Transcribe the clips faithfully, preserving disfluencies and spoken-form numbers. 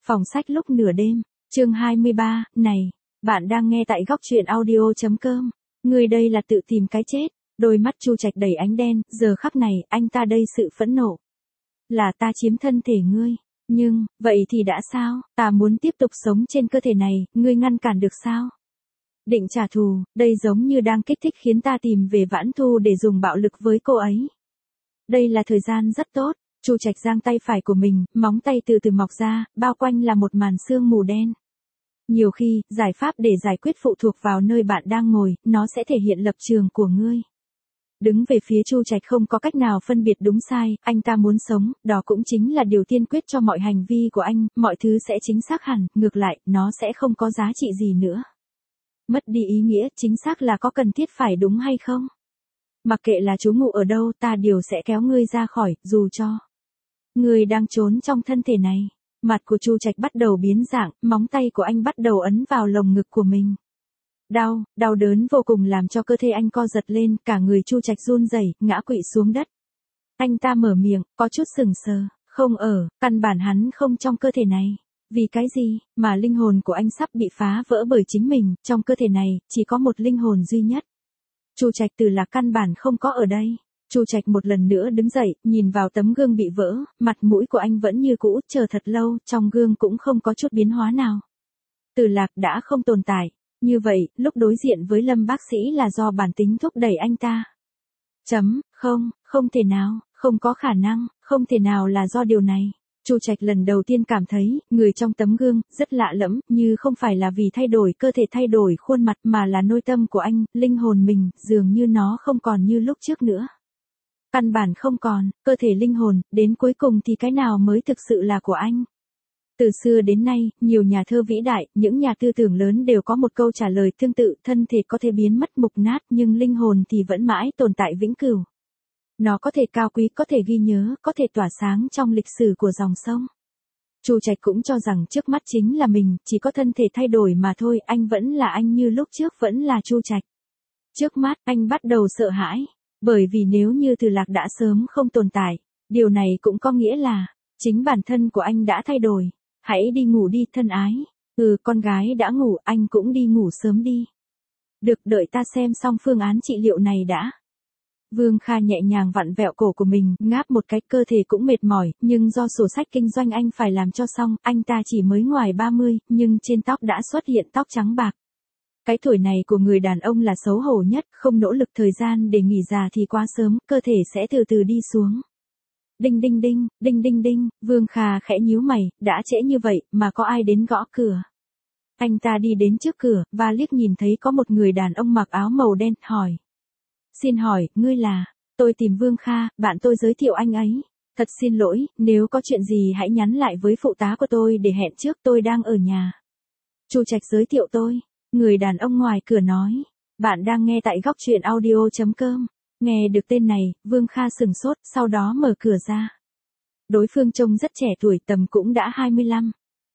Phòng sách lúc nửa đêm, chương hai mươi ba, này, bạn đang nghe tại góc truyện audio.com. Người đây là tự tìm cái chết. Đôi mắt Chu Trạch đầy ánh đen, giờ khắc này, anh ta đây sự phẫn nộ. Là ta chiếm thân thể ngươi. Nhưng, vậy thì đã sao, ta muốn tiếp tục sống trên cơ thể này, ngươi ngăn cản được sao? Định trả thù, đây giống như đang kích thích khiến ta tìm về Vãn Thu để dùng bạo lực với cô ấy. Đây là thời gian rất tốt. Chu Trạch giang tay phải của mình, móng tay từ từ mọc ra, bao quanh là một màn sương mù đen. Nhiều khi, giải pháp để giải quyết phụ thuộc vào nơi bạn đang ngồi, nó sẽ thể hiện lập trường của ngươi. Đứng về phía Chu Trạch không có cách nào phân biệt đúng sai, anh ta muốn sống, đó cũng chính là điều tiên quyết cho mọi hành vi của anh, mọi thứ sẽ chính xác hẳn, ngược lại, nó sẽ không có giá trị gì nữa. Mất đi ý nghĩa, chính xác là có cần thiết phải đúng hay không? Mặc kệ là trú ngụ ở đâu, ta đều sẽ kéo ngươi ra khỏi, dù cho ngươi đang trốn trong thân thể này. Mặt của Chu Trạch bắt đầu biến dạng, móng tay của anh bắt đầu ấn vào lồng ngực của mình. Đau, đau đớn vô cùng làm cho cơ thể anh co giật lên, cả người Chu Trạch run rẩy, ngã quỵ xuống đất. Anh ta mở miệng, có chút sừng sờ, không ở, căn bản hắn không trong cơ thể này. Vì cái gì, mà linh hồn của anh sắp bị phá vỡ bởi chính mình, trong cơ thể này, chỉ có một linh hồn duy nhất. Chu Trạch Từ là căn bản không có ở đây. Chu Trạch một lần nữa đứng dậy, nhìn vào tấm gương bị vỡ, mặt mũi của anh vẫn như cũ, chờ thật lâu, trong gương cũng không có chút biến hóa nào. Từ Lạc đã không tồn tại. Như vậy, lúc đối diện với Lâm bác sĩ là do bản tính thúc đẩy anh ta. Chấm, không, không thể nào, không có khả năng, không thể nào là do điều này. Chu Trạch lần đầu tiên cảm thấy, người trong tấm gương, rất lạ lẫm, như không phải là vì thay đổi cơ thể thay đổi khuôn mặt mà là nội tâm của anh, linh hồn mình, dường như nó không còn như lúc trước nữa. Căn bản không còn, cơ thể linh hồn, đến cuối cùng thì cái nào mới thực sự là của anh? Từ xưa đến nay, nhiều nhà thơ vĩ đại, những nhà tư tưởng lớn đều có một câu trả lời tương tự, thân thể có thể biến mất mục nát nhưng linh hồn thì vẫn mãi tồn tại vĩnh cửu. Nó có thể cao quý, có thể ghi nhớ, có thể tỏa sáng trong lịch sử của dòng sông. Chu Trạch cũng cho rằng trước mắt chính là mình, chỉ có thân thể thay đổi mà thôi, anh vẫn là anh như lúc trước vẫn là Chu Trạch. Trước mắt, anh bắt đầu sợ hãi, bởi vì nếu như Từ Lạc đã sớm không tồn tại, điều này cũng có nghĩa là, chính bản thân của anh đã thay đổi. Hãy đi ngủ đi, thân ái. Ừ, con gái đã ngủ, anh cũng đi ngủ sớm đi. Được, đợi ta xem xong phương án trị liệu này đã. Vương Kha nhẹ nhàng vặn vẹo cổ của mình, ngáp một cái, cơ thể cũng mệt mỏi, nhưng do sổ sách kinh doanh anh phải làm cho xong, anh ta chỉ mới ngoài ba mươi, nhưng trên tóc đã xuất hiện tóc trắng bạc. Cái tuổi này của người đàn ông là xấu hổ nhất, không nỗ lực thời gian để nghỉ già thì quá sớm, cơ thể sẽ từ từ đi xuống. Đinh đinh đinh, đinh đinh đinh, Vương Kha khẽ nhíu mày, đã trễ như vậy, mà có ai đến gõ cửa. Anh ta đi đến trước cửa, và liếc nhìn thấy có một người đàn ông mặc áo màu đen, hỏi. Xin hỏi, ngươi là, tôi tìm Vương Kha, bạn tôi giới thiệu anh ấy. Thật xin lỗi, nếu có chuyện gì hãy nhắn lại với phụ tá của tôi để hẹn trước, tôi đang ở nhà. Chu Trạch giới thiệu tôi, người đàn ông ngoài cửa nói. Bạn đang nghe tại góc truyện audio.com. Nghe được tên này, Vương Kha sừng sốt, sau đó mở cửa ra. Đối phương trông rất trẻ tuổi, tầm cũng đã hai mươi lăm.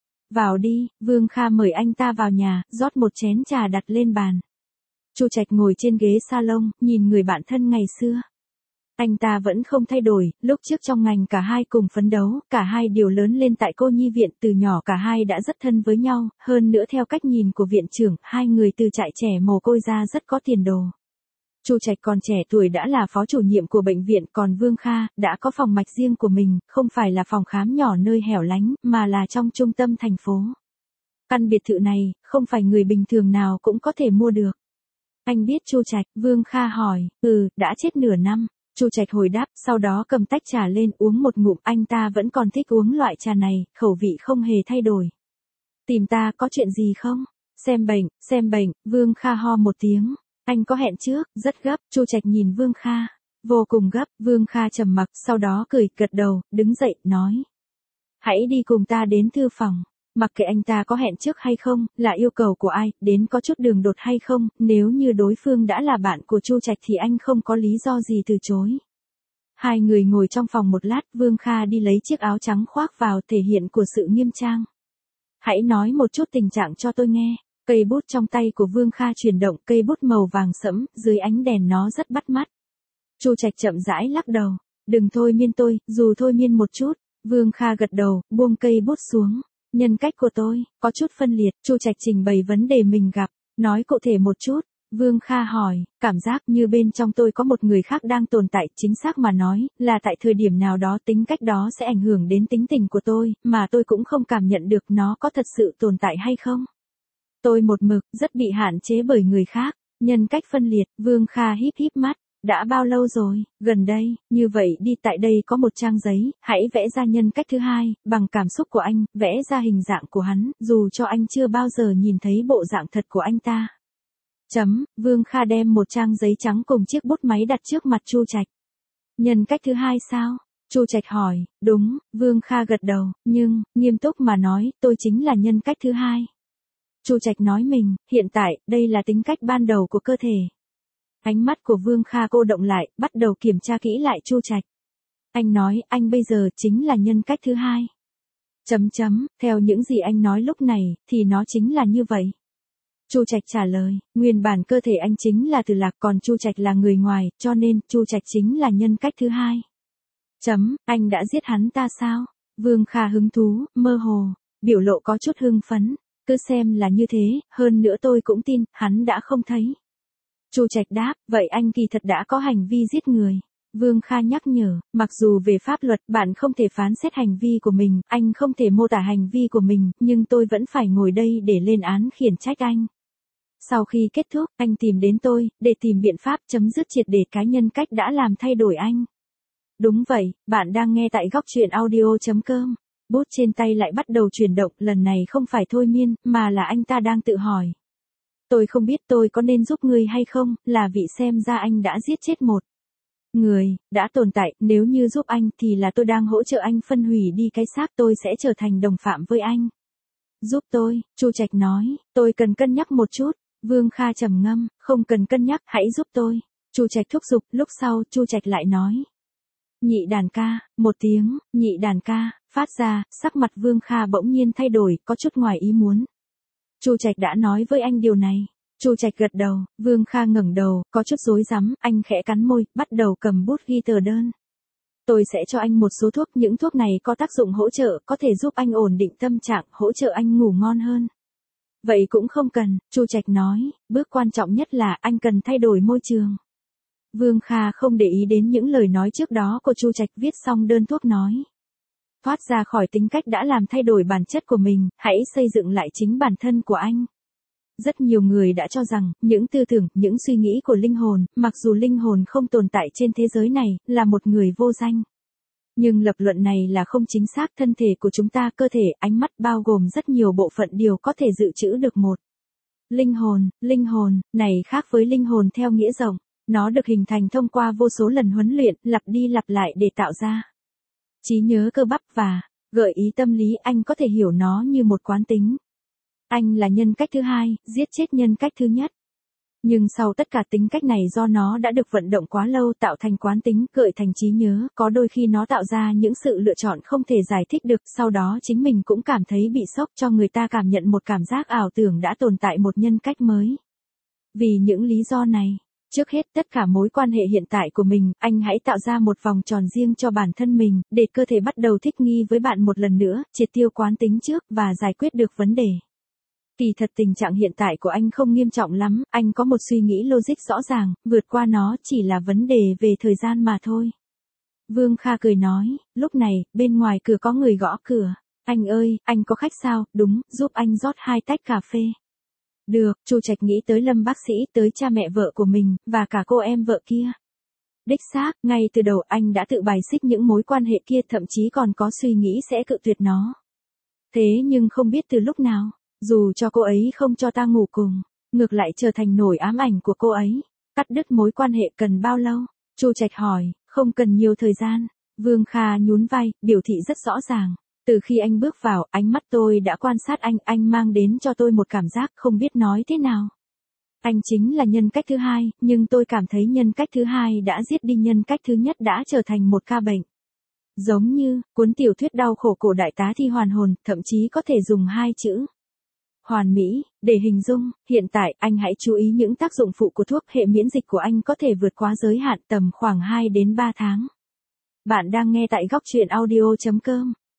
Vào đi, Vương Kha mời anh ta vào nhà, rót một chén trà đặt lên bàn. Chu Trạch ngồi trên ghế salon, nhìn người bạn thân ngày xưa. Anh ta vẫn không thay đổi, lúc trước trong ngành cả hai cùng phấn đấu, cả hai đều lớn lên tại cô nhi viện, từ nhỏ cả hai đã rất thân với nhau, hơn nữa theo cách nhìn của viện trưởng, hai người từ trại trẻ mồ côi ra rất có tiền đồ. Chu Trạch còn trẻ tuổi đã là phó chủ nhiệm của bệnh viện, còn Vương Kha đã có phòng mạch riêng của mình, không phải là phòng khám nhỏ nơi hẻo lánh, mà là trong trung tâm thành phố. Căn biệt thự này, không phải người bình thường nào cũng có thể mua được. Anh biết Chu Trạch, Vương Kha hỏi, ừ, đã chết nửa năm. Chu Trạch hồi đáp, sau đó cầm tách trà lên uống một ngụm, anh ta vẫn còn thích uống loại trà này, khẩu vị không hề thay đổi. Tìm ta có chuyện gì không? Xem bệnh, xem bệnh, Vương Kha ho một tiếng. Anh có hẹn trước, rất gấp, Chu Trạch nhìn Vương Kha. Vô cùng gấp, Vương Kha trầm mặc, sau đó cười, gật đầu, đứng dậy, nói. Hãy đi cùng ta đến thư phòng. Mặc kệ anh ta có hẹn trước hay không, là yêu cầu của ai, đến có chút đường đột hay không, nếu như đối phương đã là bạn của Chu Trạch thì anh không có lý do gì từ chối. Hai người ngồi trong phòng một lát, Vương Kha đi lấy chiếc áo trắng khoác vào, thể hiện của sự nghiêm trang. Hãy nói một chút tình trạng cho tôi nghe. Cây bút trong tay của Vương Kha chuyển động, cây bút màu vàng sẫm, dưới ánh đèn nó rất bắt mắt. Chu Trạch chậm rãi lắc đầu, đừng thôi miên tôi, dù thôi miên một chút. Vương Kha gật đầu, buông cây bút xuống. Nhân cách của tôi, có chút phân liệt, Chu Trạch trình bày vấn đề mình gặp, nói cụ thể một chút. Vương Kha hỏi, cảm giác như bên trong tôi có một người khác đang tồn tại, chính xác mà nói, là tại thời điểm nào đó tính cách đó sẽ ảnh hưởng đến tính tình của tôi, mà tôi cũng không cảm nhận được nó có thật sự tồn tại hay không. Tôi một mực, rất bị hạn chế bởi người khác, nhân cách phân liệt, Vương Kha híp híp mắt. Đã bao lâu rồi? Gần đây, như vậy đi, tại đây có một trang giấy, hãy vẽ ra nhân cách thứ hai, bằng cảm xúc của anh, vẽ ra hình dạng của hắn, dù cho anh chưa bao giờ nhìn thấy bộ dạng thật của anh ta. Chấm, Vương Kha đem một trang giấy trắng cùng chiếc bút máy đặt trước mặt Chu Trạch. Nhân cách thứ hai sao? Chu Trạch hỏi, đúng, Vương Kha gật đầu, nhưng, nghiêm túc mà nói, tôi chính là nhân cách thứ hai. Chu Trạch nói mình, hiện tại, đây là tính cách ban đầu của cơ thể. Ánh mắt của Vương Kha cô động lại, bắt đầu kiểm tra kỹ lại Chu Trạch. Anh nói, anh bây giờ chính là nhân cách thứ hai. Chấm chấm, theo những gì anh nói lúc này, thì nó chính là như vậy. Chu Trạch trả lời, nguyên bản cơ thể anh chính là Từ Lạc, còn Chu Trạch là người ngoài, cho nên, Chu Trạch chính là nhân cách thứ hai. Chấm, anh đã giết hắn ta sao? Vương Kha hứng thú, mơ hồ, biểu lộ có chút hưng phấn, cứ xem là như thế, hơn nữa tôi cũng tin, hắn đã không thấy. Chu Trạch đáp, vậy anh kỳ thật đã có hành vi giết người. Vương Kha nhắc nhở, mặc dù về pháp luật bạn không thể phán xét hành vi của mình, anh không thể mô tả hành vi của mình, nhưng tôi vẫn phải ngồi đây để lên án khiển trách anh. Sau khi kết thúc, anh tìm đến tôi, để tìm biện pháp chấm dứt triệt để cái nhân cách đã làm thay đổi anh. Đúng vậy, bạn đang nghe tại góc truyện audio chấm com. Bút trên tay lại bắt đầu chuyển động, lần này không phải thôi miên, mà là anh ta đang tự hỏi. Tôi không biết tôi có nên giúp ngươi hay không, là vì xem ra anh đã giết chết một người, đã tồn tại, nếu như giúp anh thì là tôi đang hỗ trợ anh phân hủy đi cái xác, tôi sẽ trở thành đồng phạm với anh. Giúp tôi, Chu Trạch nói, tôi cần cân nhắc một chút. Vương Kha trầm ngâm, không cần cân nhắc, hãy giúp tôi. Chu Trạch thúc giục, lúc sau, Chu Trạch lại nói. Nhị đàn ca, một tiếng, nhị đàn ca, phát ra, sắc mặt Vương Kha bỗng nhiên thay đổi, có chút ngoài ý muốn. Chu Trạch đã nói với anh điều này. Chu Trạch gật đầu, Vương Kha ngẩng đầu, có chút rối rắm, anh khẽ cắn môi, bắt đầu cầm bút ghi tờ đơn. Tôi sẽ cho anh một số thuốc, những thuốc này có tác dụng hỗ trợ, có thể giúp anh ổn định tâm trạng, hỗ trợ anh ngủ ngon hơn. Vậy cũng không cần, Chu Trạch nói, bước quan trọng nhất là anh cần thay đổi môi trường. Vương Kha không để ý đến những lời nói trước đó của Chu Trạch, viết xong đơn thuốc nói. Thoát ra khỏi tính cách đã làm thay đổi bản chất của mình, hãy xây dựng lại chính bản thân của anh. Rất nhiều người đã cho rằng, những tư tưởng, những suy nghĩ của linh hồn, mặc dù linh hồn không tồn tại trên thế giới này, là một người vô danh. Nhưng lập luận này là không chính xác, thân thể của chúng ta, cơ thể, ánh mắt bao gồm rất nhiều bộ phận điều có thể dự trữ được một. Linh hồn, linh hồn, này khác với linh hồn theo nghĩa rộng, nó được hình thành thông qua vô số lần huấn luyện, lặp đi lặp lại để tạo ra trí nhớ cơ bắp và gợi ý tâm lý, anh có thể hiểu nó như một quán tính. Anh là nhân cách thứ hai, giết chết nhân cách thứ nhất. Nhưng sau tất cả tính cách này do nó đã được vận động quá lâu tạo thành quán tính, gợi thành trí nhớ, có đôi khi nó tạo ra những sự lựa chọn không thể giải thích được, sau đó chính mình cũng cảm thấy bị sốc, cho người ta cảm nhận một cảm giác ảo tưởng đã tồn tại một nhân cách mới. Vì những lý do này, trước hết tất cả mối quan hệ hiện tại của mình, anh hãy tạo ra một vòng tròn riêng cho bản thân mình, để cơ thể bắt đầu thích nghi với bạn một lần nữa, triệt tiêu quán tính trước và giải quyết được vấn đề. Kỳ thật tình trạng hiện tại của anh không nghiêm trọng lắm, anh có một suy nghĩ logic rõ ràng, vượt qua nó chỉ là vấn đề về thời gian mà thôi. Vương Kha cười nói, lúc này, bên ngoài cửa có người gõ cửa. Anh ơi, anh có khách sao? Đúng, giúp anh rót hai tách cà phê. Được, Chu Trạch nghĩ tới Lâm bác sĩ, tới cha mẹ vợ của mình, và cả cô em vợ kia. Đích xác, ngay từ đầu anh đã tự bài xích những mối quan hệ kia, thậm chí còn có suy nghĩ sẽ cự tuyệt nó. Thế nhưng không biết từ lúc nào, dù cho cô ấy không cho ta ngủ cùng, ngược lại trở thành nỗi ám ảnh của cô ấy. Cắt đứt mối quan hệ cần bao lâu? Chu Trạch hỏi, không cần nhiều thời gian. Vương Kha nhún vai, biểu thị rất rõ ràng. Từ khi anh bước vào, ánh mắt tôi đã quan sát anh, anh mang đến cho tôi một cảm giác không biết nói thế nào. Anh chính là nhân cách thứ hai, nhưng tôi cảm thấy nhân cách thứ hai đã giết đi nhân cách thứ nhất, đã trở thành một ca bệnh. Giống như, cuốn tiểu thuyết đau khổ cổ đại tá Thi Hoàn Hồn, thậm chí có thể dùng hai chữ hoàn mỹ để hình dung. Hiện tại, anh hãy chú ý những tác dụng phụ của thuốc, hệ miễn dịch của anh có thể vượt quá giới hạn tầm khoảng hai đến ba tháng. Bạn đang nghe tại góc truyện audio chấm com.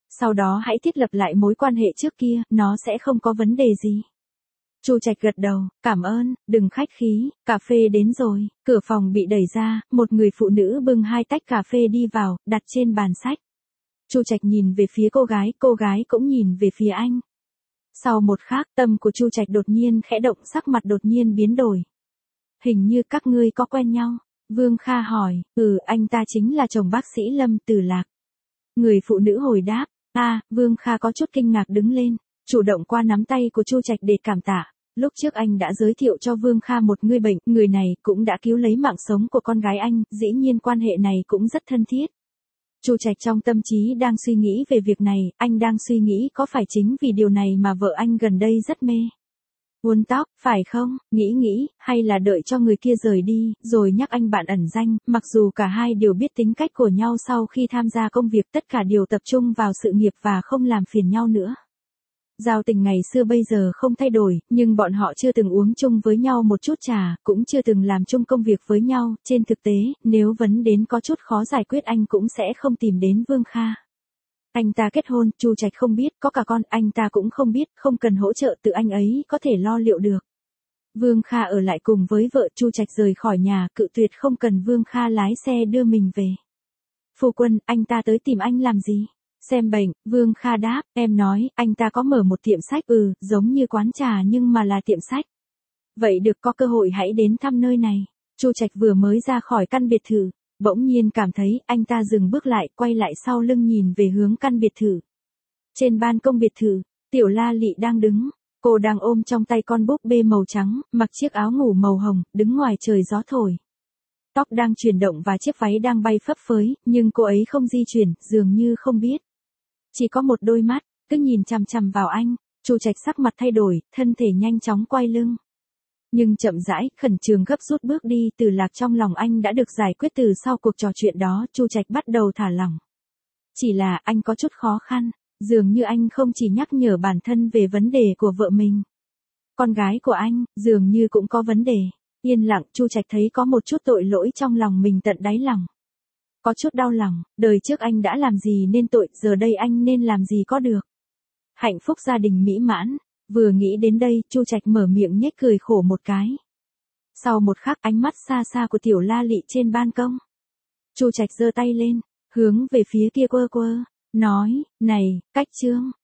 Sau đó hãy thiết lập lại mối quan hệ trước kia, nó sẽ không có vấn đề gì. Chu Trạch gật đầu, cảm ơn, đừng khách khí, cà phê đến rồi, cửa phòng bị đẩy ra, một người phụ nữ bưng hai tách cà phê đi vào, đặt trên bàn sách. Chu Trạch nhìn về phía cô gái, cô gái cũng nhìn về phía anh. Sau một khắc, tâm của Chu Trạch đột nhiên khẽ động, sắc mặt đột nhiên biến đổi. Hình như các ngươi có quen nhau. Vương Kha hỏi, ừ, anh ta chính là chồng bác sĩ Lâm Tử Lạc. Người phụ nữ hồi đáp, à, Vương Kha có chút kinh ngạc đứng lên, chủ động qua nắm tay của Chu Trạch để cảm tạ. Lúc trước anh đã giới thiệu cho Vương Kha một người bệnh, người này cũng đã cứu lấy mạng sống của con gái anh, dĩ nhiên quan hệ này cũng rất thân thiết. Chu Trạch trong tâm trí đang suy nghĩ về việc này, anh đang suy nghĩ có phải chính vì điều này mà vợ anh gần đây rất mê uốn tóc, phải không? Nghĩ nghĩ, hay là đợi cho người kia rời đi, rồi nhắc anh bạn ẩn danh, mặc dù cả hai đều biết tính cách của nhau sau khi tham gia công việc, tất cả đều tập trung vào sự nghiệp và không làm phiền nhau nữa. Giao tình ngày xưa bây giờ không thay đổi, nhưng bọn họ chưa từng uống chung với nhau một chút trà, cũng chưa từng làm chung công việc với nhau, trên thực tế, nếu vấn đến có chút khó giải quyết anh cũng sẽ không tìm đến Vương Kha. Anh ta kết hôn, Chu Trạch không biết, có cả con, anh ta cũng không biết, không cần hỗ trợ tự anh ấy có thể lo liệu được. Vương Kha ở lại cùng với vợ, Chu Trạch rời khỏi nhà, cự tuyệt không cần Vương Kha lái xe đưa mình về. Phu quân, anh ta tới tìm anh làm gì? Xem bệnh, Vương Kha đáp, em nói, anh ta có mở một tiệm sách, ừ, giống như quán trà nhưng mà là tiệm sách. Vậy được, có cơ hội hãy đến thăm nơi này. Chu Trạch vừa mới ra khỏi căn biệt thự, bỗng nhiên cảm thấy, anh ta dừng bước lại, quay lại sau lưng nhìn về hướng căn biệt thự. Trên ban công biệt thự, Tiểu La Lị đang đứng, cô đang ôm trong tay con búp bê màu trắng, mặc chiếc áo ngủ màu hồng, đứng ngoài trời gió thổi. Tóc đang chuyển động và chiếc váy đang bay phấp phới, nhưng cô ấy không di chuyển, dường như không biết. Chỉ có một đôi mắt, cứ nhìn chằm chằm vào anh. Chu Trạch sắc mặt thay đổi, thân thể nhanh chóng quay lưng. Nhưng chậm rãi, khẩn trương gấp rút bước đi, Tử Lạc trong lòng anh đã được giải quyết từ sau cuộc trò chuyện đó, Chu Trạch bắt đầu thả lỏng. Chỉ là anh có chút khó khăn, dường như anh không chỉ nhắc nhở bản thân về vấn đề của vợ mình. Con gái của anh, dường như cũng có vấn đề. Yên lặng, Chu Trạch thấy có một chút tội lỗi trong lòng mình tận đáy lòng. Có chút đau lòng, đời trước anh đã làm gì nên tội, giờ đây anh nên làm gì có được. Hạnh phúc gia đình mỹ mãn, vừa nghĩ đến đây, Chu Trạch mở miệng nhếch cười khổ một cái. Sau một khắc, ánh mắt xa xa của Tiểu La Lị trên ban công. Chu Trạch giơ tay lên, hướng về phía kia quơ quơ, nói, này, Cách Trương,